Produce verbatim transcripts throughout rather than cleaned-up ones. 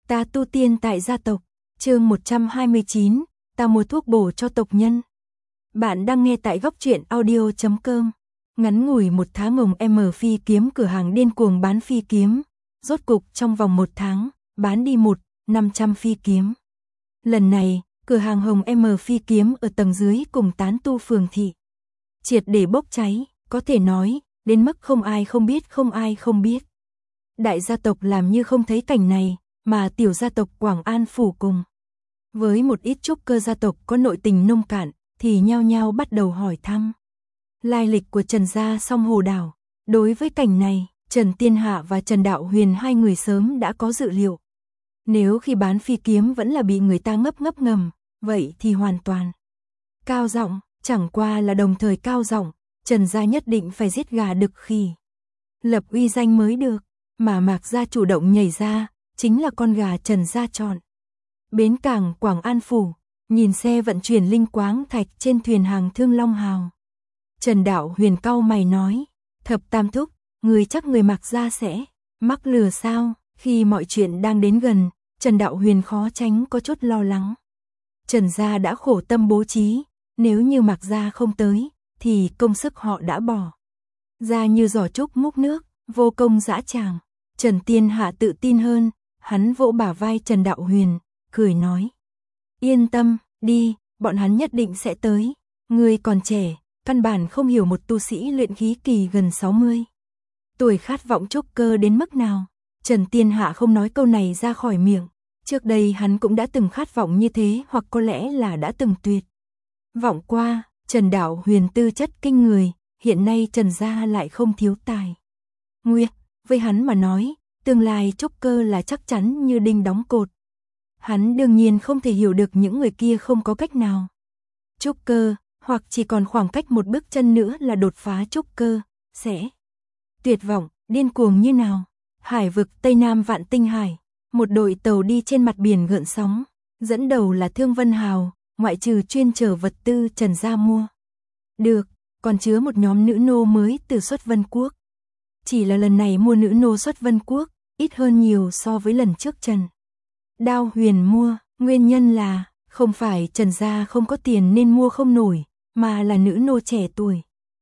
Ta tu tiên tại gia tộc, chương một trăm hai mươi chín, ta mua thuốc bổ cho tộc nhân. Bạn đang nghe tại góc truyện audio chấm com. Ngắn ngủi một tháng ngồng M phi kiếm cửa hàng điên cuồng bán phi kiếm, rốt cục trong vòng một tháng, bán đi một, năm trăm phi kiếm. Lần này, cửa hàng Hồng M phi kiếm ở tầng dưới cùng tán tu phường thị triệt để bốc cháy, có thể nói, đến mức không ai không biết không ai không biết. Đại gia tộc làm như không thấy cảnh này, mà tiểu gia tộc Quảng An Phủ cùng với một ít trúc cơ gia tộc có nội tình nông cạn, thì nhao nhao bắt đầu hỏi thăm lai lịch của Trần gia Song Hồ Đảo. Đối với cảnh này, Trần Tiên Hạ và Trần Đạo Huyền hai người sớm đã có dự liệu. Nếu khi bán phi kiếm vẫn là bị người ta ngấp ngấp ngầm, vậy thì hoàn toàn cao giọng, chẳng qua là đồng thời cao giọng, Trần gia nhất định phải giết gà đực khỉ, lập uy danh mới được, mà Mạc gia chủ động nhảy ra, chính là con gà Trần gia chọn. Bến cảng Quảng An Phủ, nhìn xe vận chuyển linh quáng thạch trên thuyền hàng Thương Long Hào. Trần Đạo Huyền cau mày nói, Thập Tam thúc, người chắc người Mạc gia sẽ mắc lừa sao? Khi mọi chuyện đang đến gần, Trần Đạo Huyền khó tránh có chút lo lắng. Trần gia đã khổ tâm bố trí, nếu như Mạc gia không tới, thì công sức họ đã bỏ ra như giỏ trúc múc nước, vô công dã tràng. Trần Tiên Hạ tự tin hơn, hắn vỗ bả vai Trần Đạo Huyền, cười nói, yên tâm, đi, bọn hắn nhất định sẽ tới. Ngươi còn trẻ, căn bản không hiểu một tu sĩ luyện khí kỳ gần sáu mươi tuổi khát vọng trúc cơ đến mức nào. Trần Tiên Hạ không nói câu này ra khỏi miệng, trước đây hắn cũng đã từng khát vọng như thế, hoặc có lẽ là đã từng tuyệt vọng qua. Trần Đạo Huyền tư chất kinh người, hiện nay Trần gia lại không thiếu tài nguyên, với hắn mà nói, tương lai trúc cơ là chắc chắn như đinh đóng cột. Hắn đương nhiên không thể hiểu được những người kia không có cách nào trúc cơ, hoặc chỉ còn khoảng cách một bước chân nữa là đột phá trúc cơ, sẽ tuyệt vọng, điên cuồng như nào. Hải vực Tây Nam Vạn Tinh Hải, một đội tàu đi trên mặt biển gợn sóng, dẫn đầu là Thương Vân Hào, ngoại trừ chuyên chở vật tư Trần gia mua được, còn chứa một nhóm nữ nô mới từ Xuất Vân Quốc. Chỉ là lần này mua nữ nô Xuất Vân Quốc, ít hơn nhiều so với lần trước Trần Đạo Huyền mua, nguyên nhân là, không phải Trần gia không có tiền nên mua không nổi, mà là nữ nô trẻ tuổi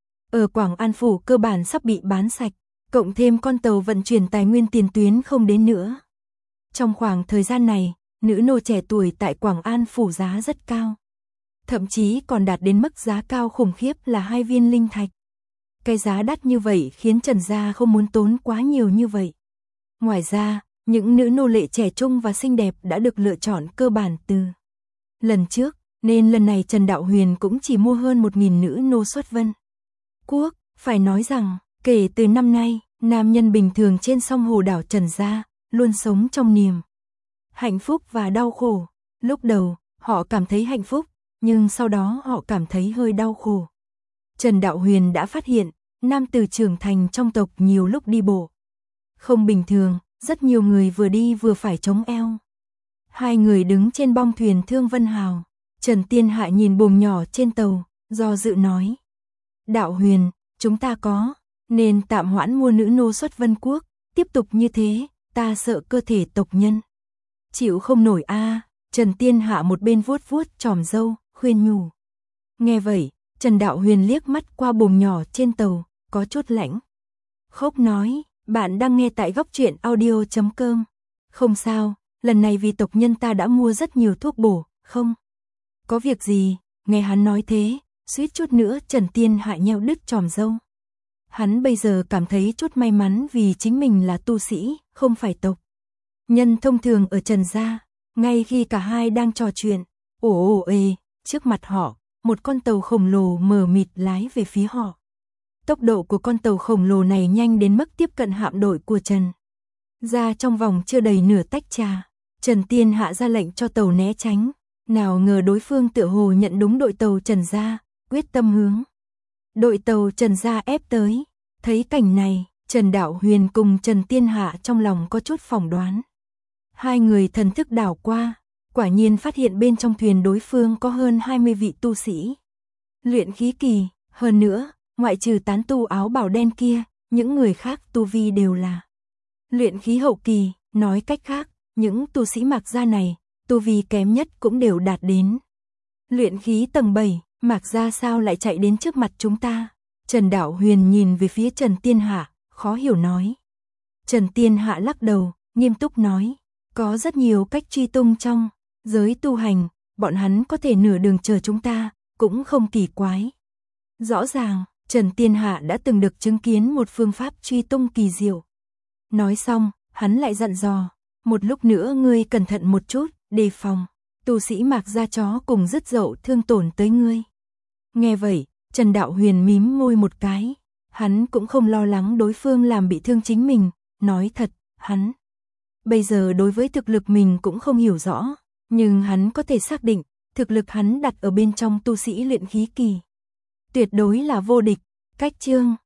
ở Quảng An Phủ cơ bản sắp bị bán sạch, cộng thêm con tàu vận chuyển tài nguyên tiền tuyến không đến nữa. Trong khoảng thời gian này, nữ nô trẻ tuổi tại Quảng An Phủ giá rất cao, thậm chí còn đạt đến mức giá cao khủng khiếp là hai viên linh thạch. Cái giá đắt như vậy khiến Trần gia không muốn tốn quá nhiều như vậy. Ngoài ra, những nữ nô lệ trẻ trung và xinh đẹp đã được lựa chọn cơ bản từ lần trước, nên lần này Trần Đạo Huyền cũng chỉ mua hơn một nghìn nữ nô Xuất Vân Quốc. Phải nói rằng, kể từ năm nay, nam nhân bình thường trên Song Hồ Đảo Trần gia luôn sống trong niềm hạnh phúc và đau khổ. Lúc đầu, họ cảm thấy hạnh phúc, nhưng sau đó họ cảm thấy hơi đau khổ. Trần Đạo Huyền đã phát hiện, nam tử trưởng thành trong tộc nhiều lúc đi bộ không bình thường, rất nhiều người vừa đi vừa phải chống eo. Hai người đứng trên bong thuyền Thương Vân Hào, Trần Tiên Hạ nhìn buồng nhỏ trên tàu, do dự nói, Đạo Huyền, chúng ta có nên tạm hoãn mua nữ nô Xuất Vân Quốc, tiếp tục như thế, ta sợ cơ thể tộc nhân chịu không nổi a. À. Trần Tiên Hạ một bên vuốt vuốt chòm râu, khuyên nhủ. Nghe vậy, Trần Đạo Huyền liếc mắt qua buồng nhỏ trên tàu, có chút lãnh khốc nói, bạn đang nghe tại góc truyện audio chấm com. Không sao, lần này vì tộc nhân ta đã mua rất nhiều thuốc bổ, không có việc gì. Nghe hắn nói thế, suýt chút nữa Trần Tiên Hạ nheo đứt chòm râu. Hắn bây giờ cảm thấy chút may mắn vì chính mình là tu sĩ, không phải tộc nhân thông thường ở Trần gia. Ngay khi cả hai đang trò chuyện, ồ ồ ê, trước mặt họ, một con tàu khổng lồ mờ mịt lái về phía họ. Tốc độ của con tàu khổng lồ này nhanh đến mức tiếp cận hạm đội của Trần gia trong vòng chưa đầy nửa tách trà. Trần Tiên Hạ ra lệnh cho tàu né tránh, nào ngờ đối phương tựa hồ nhận đúng đội tàu Trần gia, quyết tâm hướng đội tàu Trần gia ép tới. Thấy cảnh này, Trần Đạo Huyền cùng Trần Tiên Hạ trong lòng có chút phỏng đoán. Hai người thần thức đảo qua, quả nhiên phát hiện bên trong thuyền đối phương có hơn hai mươi vị tu sĩ luyện khí kỳ, hơn nữa, ngoại trừ tán tu áo bào đen kia, những người khác tu vi đều là luyện khí hậu kỳ. Nói cách khác, Những tu sĩ Mạc gia này, tu vi kém nhất cũng đều đạt đến luyện khí tầng bảy, Mạc gia sao lại chạy đến trước mặt chúng ta? Trần Đạo Huyền nhìn về phía Trần Tiên Hạ, khó hiểu nói. Trần Tiên Hạ lắc đầu, nghiêm túc nói, có rất nhiều cách truy tung trong giới tu hành, bọn hắn có thể nửa đường chờ chúng ta, cũng không kỳ quái. Rõ ràng, Trần Tiên Hạ đã từng được chứng kiến một phương pháp truy tung kỳ diệu. Nói xong, hắn lại dặn dò, một lúc nữa ngươi cẩn thận một chút, đề phòng, tu sĩ Mạc gia chó cùng dứt dậu thương tổn tới ngươi. Nghe vậy, Trần Đạo Huyền mím môi một cái, hắn cũng không lo lắng đối phương làm bị thương chính mình, nói thật, hắn bây giờ đối với thực lực mình cũng không hiểu rõ, nhưng hắn có thể xác định, thực lực hắn đặt ở bên trong tu sĩ luyện khí kỳ tuyệt đối là vô địch. Cách chương